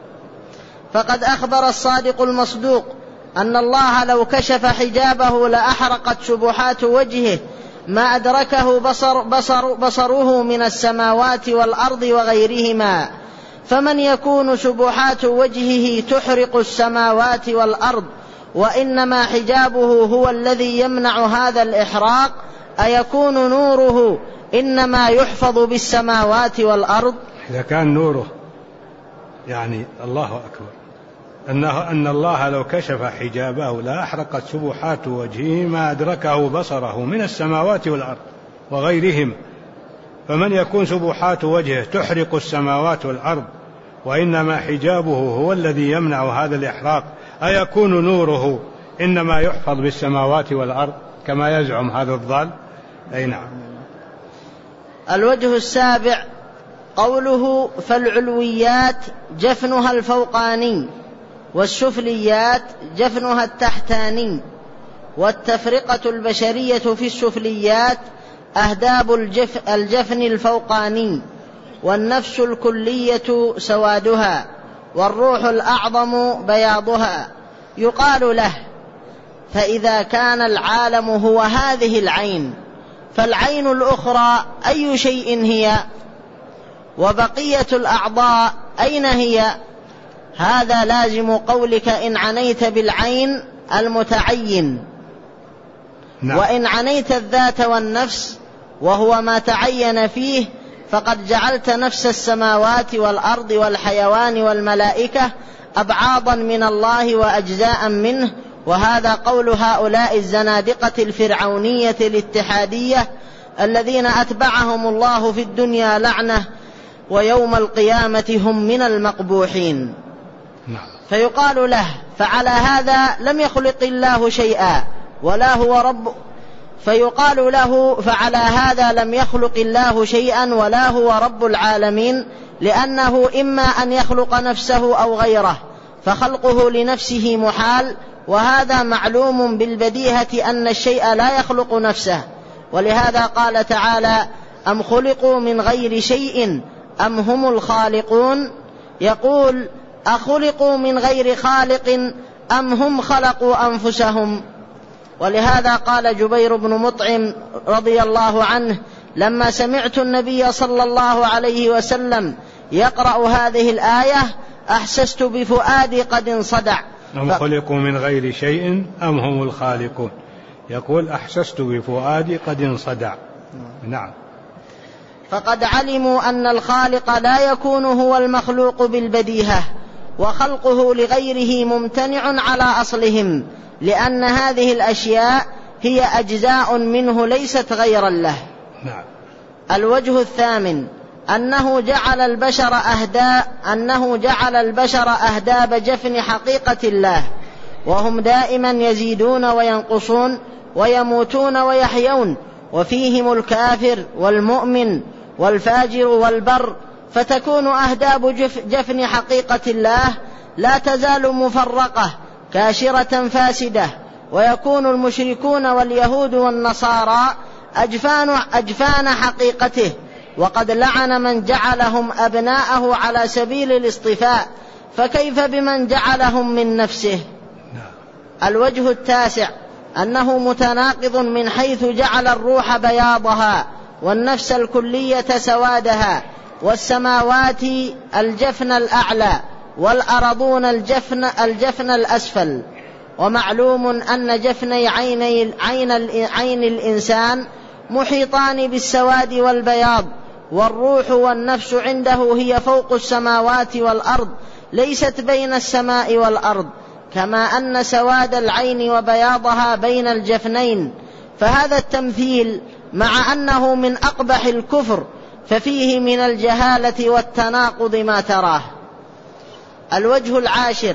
B: فقد أخبر الصادق المصدوق أن الله لو كشف حجابه لأحرقت شبهات وجهه ما أدركه بصره من السماوات والأرض وغيرهما، فمن يكون شبهات وجهه تحرق السماوات والأرض وإنما حجابه هو الذي يمنع هذا الإحراق، أيكون نوره إنما يحفظ بالسماوات والأرض؟
A: إذا كان نوره يعني الله أكبر أن الله لو كشف حجابه لأحرقت شبهات وجهه ما أدركه بصره من السماوات والأرض وغيرهم، فمن يكون شبهات وجهه تحرق السماوات والأرض وإنما حجابه هو الذي يمنع هذا الإحراق، أيكون نوره إنما يحفظ بالسماوات والأرض كما يزعم هذا الضال؟ أي نعم.
B: الوجه السابع قوله: فالعلويات جفنها الفوقاني، والسفليات جفنها التحتاني، والتفرقة البشرية في السفليات أهداب الجفن الفوقاني، والنفس الكلية سوادها، والروح الأعظم بياضها. يقال له: فإذا كان العالم هو هذه العين، فالعين الأخرى أي شيء هي؟ وبقية الأعضاء أين هي؟ هذا لازم قولك إن عنيت بالعين المتعين.
A: نعم.
B: وإن عنيت الذات والنفس وهو ما تعين فيه فقد جعلت نفس السماوات والأرض والحيوان والملائكة أبعاضا من الله وأجزاء منه، وهذا قول هؤلاء الزنادقة الفرعونية الاتحادية الذين أتبعهم الله في الدنيا لعنة ويوم القيامة هم من المقبوحين. فيقال له: فعلى هذا لم يخلق الله شيئا ولا هو رب، فيقال له: فعلى هذا لم يخلق الله شيئا ولا هو رب العالمين، لأنه إما أن يخلق نفسه أو غيره، فخلقه لنفسه محال، وهذا معلوم بالبديهة أن الشيء لا يخلق نفسه. ولهذا قال تعالى: أم خلقوا من غير شيء أم هم الخالقون. يقول: أخلقوا من غير خالق أم هم خلقوا أنفسهم. ولهذا قال جبير بن مطعم رضي الله عنه: لما سمعت النبي صلى الله عليه وسلم يقرأ هذه الآية أحسست بفؤادي قد انصدع.
A: أم خلقوا من غير شيء أم هم الخالقون، يقول أحسست بفؤادي قد انصدع. نعم.
B: فقد علموا أن الخالق لا يكون هو المخلوق بالبديهة، وخلقه لغيره ممتنع على أصلهم، لأن هذه الأشياء هي أجزاء منه ليست غيرا له.
A: نعم.
B: الوجه الثامن أنه جعل البشر أهداب جفن حقيقة الله، وهم دائما يزيدون وينقصون ويموتون ويحيون، وفيهم الكافر والمؤمن والفاجر والبر، فتكون أهداب جفن حقيقة الله لا تزال مفرقة كاشرة فاسدة، ويكون المشركون واليهود والنصارى أجفان حقيقته، وقد لعن من جعلهم أبناءه على سبيل الاصطفاء، فكيف بمن جعلهم من نفسه؟ الوجه التاسع أنه متناقض من حيث جعل الروح بياضها، والنفس الكلية سوادها، والسماوات الجفن الأعلى، والأرضون الجفن الأسفل. ومعلوم أن جفني عين الإنسان محيطان بالسواد والبياض، والروح والنفس عنده هي فوق السماوات والأرض، ليست بين السماء والأرض، كما أن سواد العين وبياضها بين الجفنين. فهذا التمثيل مع أنه من أقبح الكفر ففيه من الجهالة والتناقض ما تراه. الوجه العاشر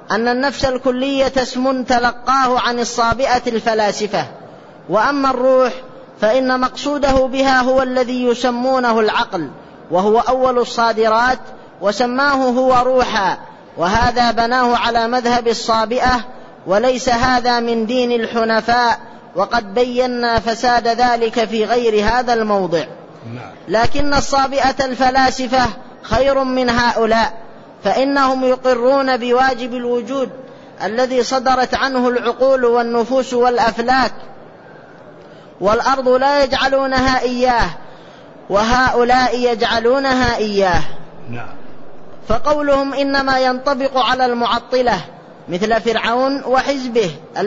B: أن النفس الكلية اسم تلقاه عن الصابئة الفلاسفة، وأما الروح فإن مقصوده بها هو الذي يسمونه العقل، وهو أول الصادرات، وسماه هو روحا، وهذا بناه على مذهب الصابئة، وليس هذا من دين الحنفاء، وقد بينا فساد ذلك في غير هذا الموضع. لكن الصابئة الفلاسفة خير من هؤلاء، فإنهم يقرون بواجب الوجود الذي صدرت عنه العقول والنفوس والأفلاك، والأرض لا يجعلونها إياه، وهؤلاء يجعلونها إياه. فقولهم إنما ينطبق على المعطلة مثل فرعون وحزبه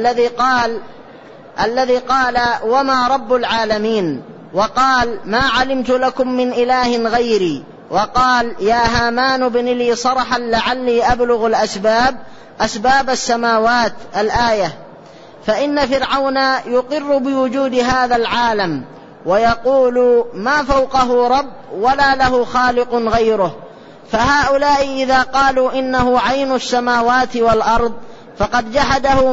B: الذي قال وما رب العالمين، وقال ما علمت لكم من إله غيري، وقال يا هامان ابن لي صرحا لعلي أبلغ أسباب السماوات الآية. فإن فرعون يقر بوجود هذا العالم ويقول ما فوقه رب ولا له خالق غيره، فهؤلاء إذا قالوا إنه عين السماوات والأرض فقد جحدوا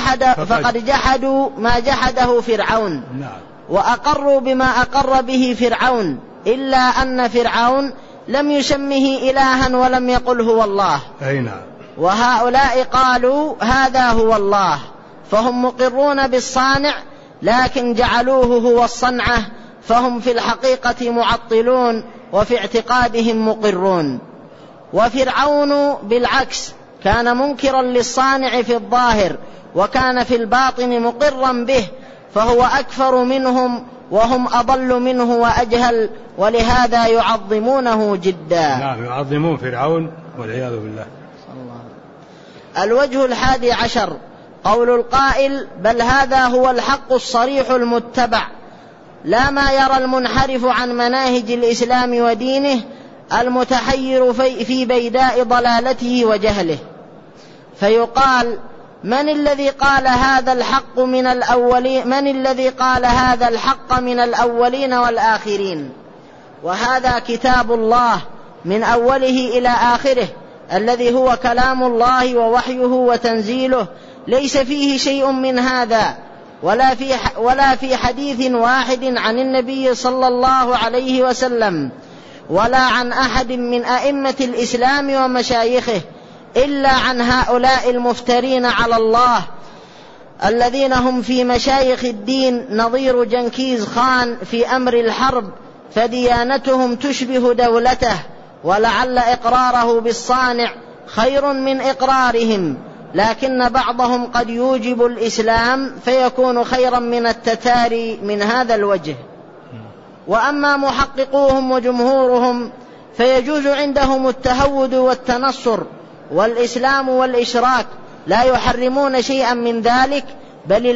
B: ما جحده فرعون، وأقروا بما أقر به فرعون، إلا أن فرعون لم يسمه إلها ولم يقل هو الله، وهؤلاء قالوا هذا هو الله، فهم مقرون بالصانع لكن جعلوه هو الصنعة، فهم في الحقيقة معطلون وفي اعتقادهم مقرون. وفرعون بالعكس كان منكرا للصانع في الظاهر، وكان في الباطن مقرا به، فهو أكفر منهم وهم أضل منه وأجهل، ولهذا يعظمونه جدا.
A: نعم، يعظمون فرعون والعياذ بالله.
B: الوجه 11 قول القائل بل هذا هو الحق الصريح المتبع، لا ما يرى المنحرف عن مناهج الإسلام ودينه المتحير في بيداء ضلالته وجهله. فيقال من الذي قال هذا الحق من الأولين والآخرين؟ وهذا كتاب الله من أوله إلى آخره، الذي هو كلام الله ووحيه وتنزيله، ليس فيه شيء من هذا، ولا في حديث واحد عن النبي صلى الله عليه وسلم، ولا عن أحد من أئمة الإسلام ومشايخه، إلا عن هؤلاء المفترين على الله، الذين هم في مشايخ الدين نظير جنكيز خان في أمر الحرب، فديانتهم تشبه دولته، ولعل إقراره بالصانع خير من إقرارهم، لكن بعضهم قد يوجب الإسلام فيكون خيرا من التتاري من هذا الوجه. وأما محققوهم وجمهورهم فيجوز عندهم التهود والتنصر والإسلام والإشراك، لا يحرمون شيئا من ذلك، بل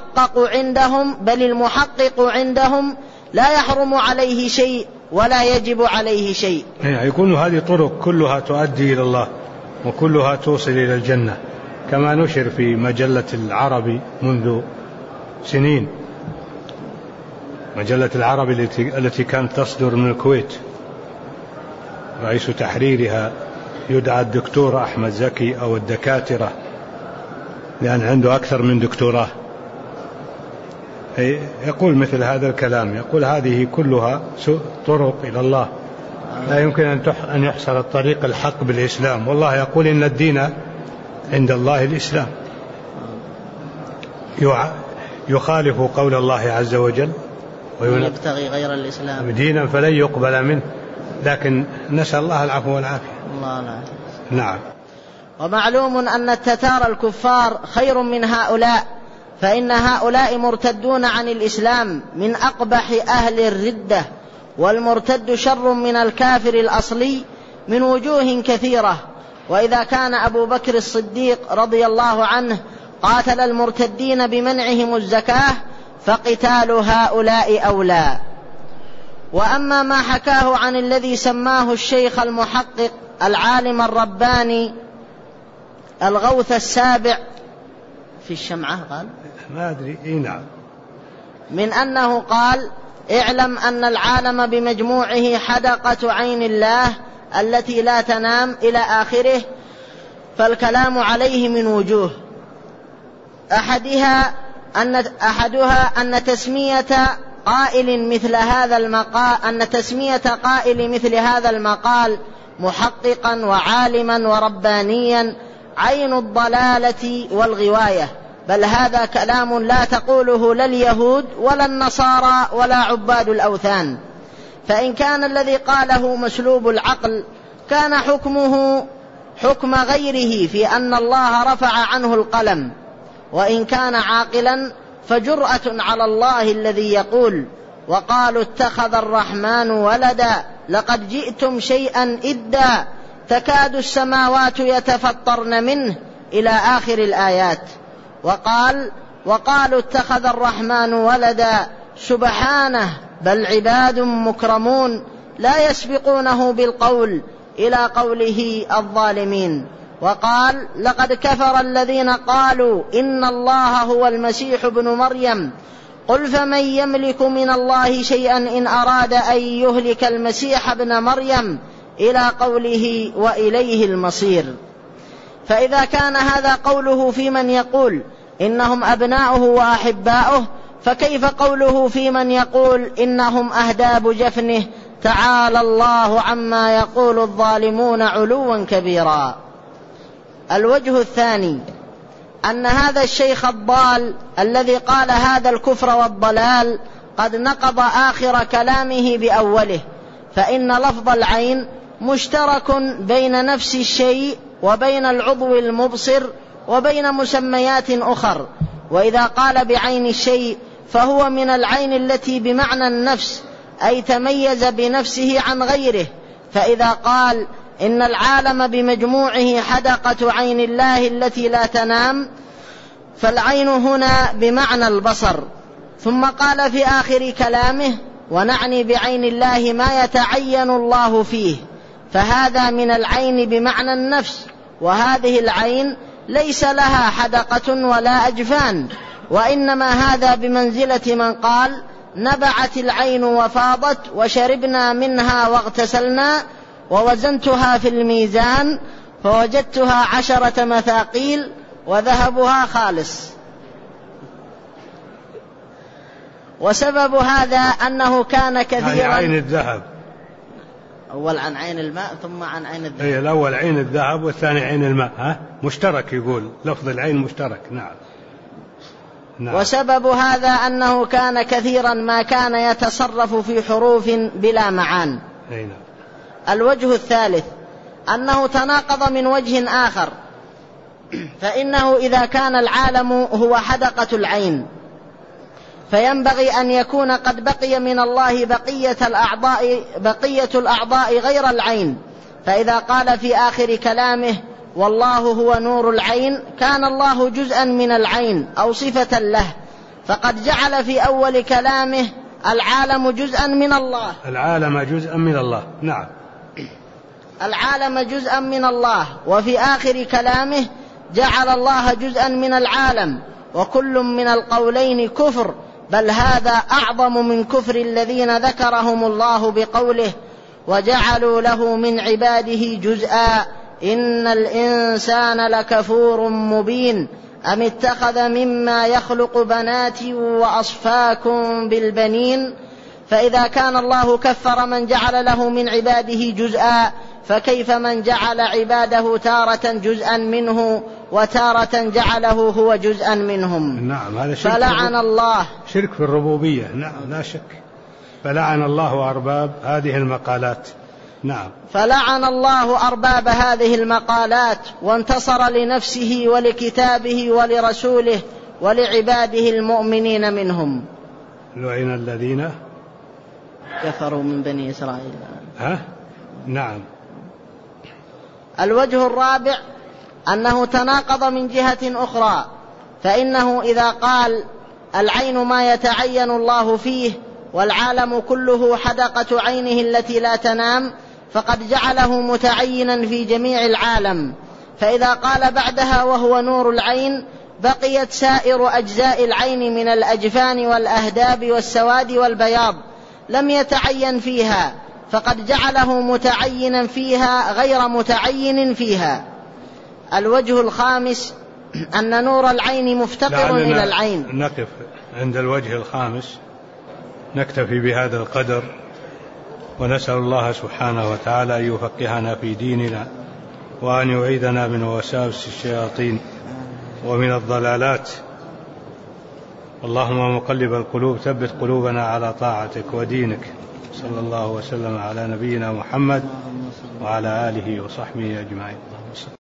B: المحقق عندهم لا يحرم عليه شيء ولا يجب عليه شيء.
A: يكون هذه طرق كلها تؤدي إلى الله وكلها توصل إلى الجنة، كما نشر في مجلة العربي منذ سنين، مجلة العربي التي كانت تصدر من الكويت، رئيس تحريرها يدعى الدكتور أحمد زكي أو الدكاترة، لأن عنده أكثر من دكتوراه. يقول مثل هذا الكلام، يقول هذه كلها طرق إلى الله، لا يمكن أن يحصل الطريق الحق بالإسلام، والله يقول إن الدين عند الله الإسلام، يخالف قول الله عز وجل
B: ويبتغي غير الإسلام
A: دينا فلن يقبل منه، لكن نسأل الله العفو والعافية.
B: الله العافية.
A: نعم.
B: ومعلوم أن التتار الكفار خير من هؤلاء، فإن هؤلاء مرتدون عن الإسلام من أقبح أهل الردة، والمرتد شر من الكافر الأصلي من وجوه كثيرة. وإذا كان أبو بكر الصديق رضي الله عنه قاتل المرتدين بمنعهم الزكاة، فقتال هؤلاء أولى. وأما ما حكاه عن الذي سماه الشيخ المحقق العالم الرباني الغوث السابع في الشمعة، قال
A: ما أدري، نعم،
B: من أنه قال اعلم أن العالم بمجموعه حدقة عين الله التي لا تنام إلى آخره، فالكلام عليه من وجوه. أحدها أن تسمية قائل مثل هذا المقال محققا وعالما وربانيا عين الضلالة والغواية، بل هذا كلام لا تقوله لا اليهود ولا النصارى ولا عباد الأوثان. فإن كان الذي قاله مسلوب العقل كان حكمه حكم غيره في أن الله رفع عنه القلم، وإن كان عاقلا فجرأة على الله الذي يقول وقالوا اتخذ الرحمن ولدا لقد جئتم شيئا إدا تكاد السماوات يتفطرن منه إلى آخر الآيات. وقالوا اتخذ الرحمن ولدا سبحانه بل عباد مكرمون لا يسبقونه بالقول إلى قوله الظالمين. وقال لقد كفر الذين قالوا إن الله هو المسيح ابن مريم قل فمن يملك من الله شيئا إن أراد أن يهلك المسيح ابن مريم إلى قوله وإليه المصير. فإذا كان هذا قوله في من يقول إنهم أبناؤه وأحباؤه، فكيف قوله في من يقول إنهم أهداب جفنه؟ تعالى الله عما يقول الظالمون علوا كبيرا. الوجه الثاني أن هذا الشيخ الضال الذي قال هذا الكفر والضلال قد نقض آخر كلامه بأوله، فإن لفظ العين مشترك بين نفس الشيء وبين العضو المبصر وبين مسميات أخر، وإذا قال بعين الشيء فهو من العين التي بمعنى النفس، أي تميز بنفسه عن غيره. فإذا قال إن العالم بمجموعه حدقة عين الله التي لا تنام، فالعين هنا بمعنى البصر. ثم قال في آخر كلامه ونعني بعين الله ما يتعين الله فيه، فهذا من العين بمعنى النفس، وهذه العين ليس لها حدقة ولا أجفان، وإنما هذا بمنزلة من قال نبعت العين وفاضت وشربنا منها واغتسلنا ووزنتها في الميزان فوجدتها 10 مثاقيل وذهبها خالص. وسبب هذا أنه كان كثيرا
A: يعني عين الذهب،
B: أول عن عين الماء ثم عن عين الذهب.
A: أي الأول عين الذهب والثاني عين الماء، مشترك، يقول لفظ العين مشترك. نعم.
B: وسبب هذا أنه كان كثيرا ما كان يتصرف في حروف بلا معان.
A: نعم.
B: الوجه الثالث أنه تناقض من وجه آخر، فإنه إذا كان العالم هو حدقة العين فينبغي أن يكون قد بقي من الله بقية الأعضاء غير العين. فإذا قال في آخر كلامه والله هو نور العين كان الله جزءا من العين أو صفة له، فقد جعل في أول كلامه العالم جزءا من الله.
A: العالم جزءا من الله. نعم.
B: العالم جزءا من الله، وفي آخر كلامه جعل الله جزءا من العالم، وكل من القولين كفر، بل هذا أعظم من كفر الذين ذكرهم الله بقوله وجعلوا له من عباده جزءا إن الإنسان لكفور مبين أم اتخذ مما يخلق بنات وأصفاكم بالبنين. فإذا كان الله كفر من جعل له من عباده جزءا، فكيف من جعل عباده تارة جزءا منه وتارة جعله هو جزءا منهم؟
A: نعم، هذا شرك.
B: فلعن الله،
A: شرك في الربوبية. نعم لا شك. فلعن الله أرباب هذه المقالات. نعم.
B: فلعن الله أرباب هذه المقالات وانتصر لنفسه ولكتابه ولرسوله ولعباده المؤمنين منهم.
A: لعن الذين
B: كفروا من بني إسرائيل.
A: نعم.
B: الوجه الرابع أنه تناقض من جهة أخرى، فإنه إذا قال العين ما يتعين الله فيه والعالم كله حدقة عينه التي لا تنام، فقد جعله متعينا في جميع العالم. فإذا قال بعدها وهو نور العين بقيت سائر أجزاء العين من الأجفان والأهداب والسواد والبياض لم يتعين فيها، فقد جعله متعينا فيها غير متعين فيها. الوجه الخامس أن نور العين مفتقر إلى العين.
A: نقف عند الوجه الخامس، نكتفي بهذا القدر، ونسأل الله سبحانه وتعالى أن يفقهنا في ديننا، وأن يعيذنا من وساوس الشياطين ومن الضلالات. اللهم مقلب القلوب ثبت قلوبنا على طاعتك ودينك. صلى الله وسلم على نبينا محمد وعلى آله وصحبه أجمعين.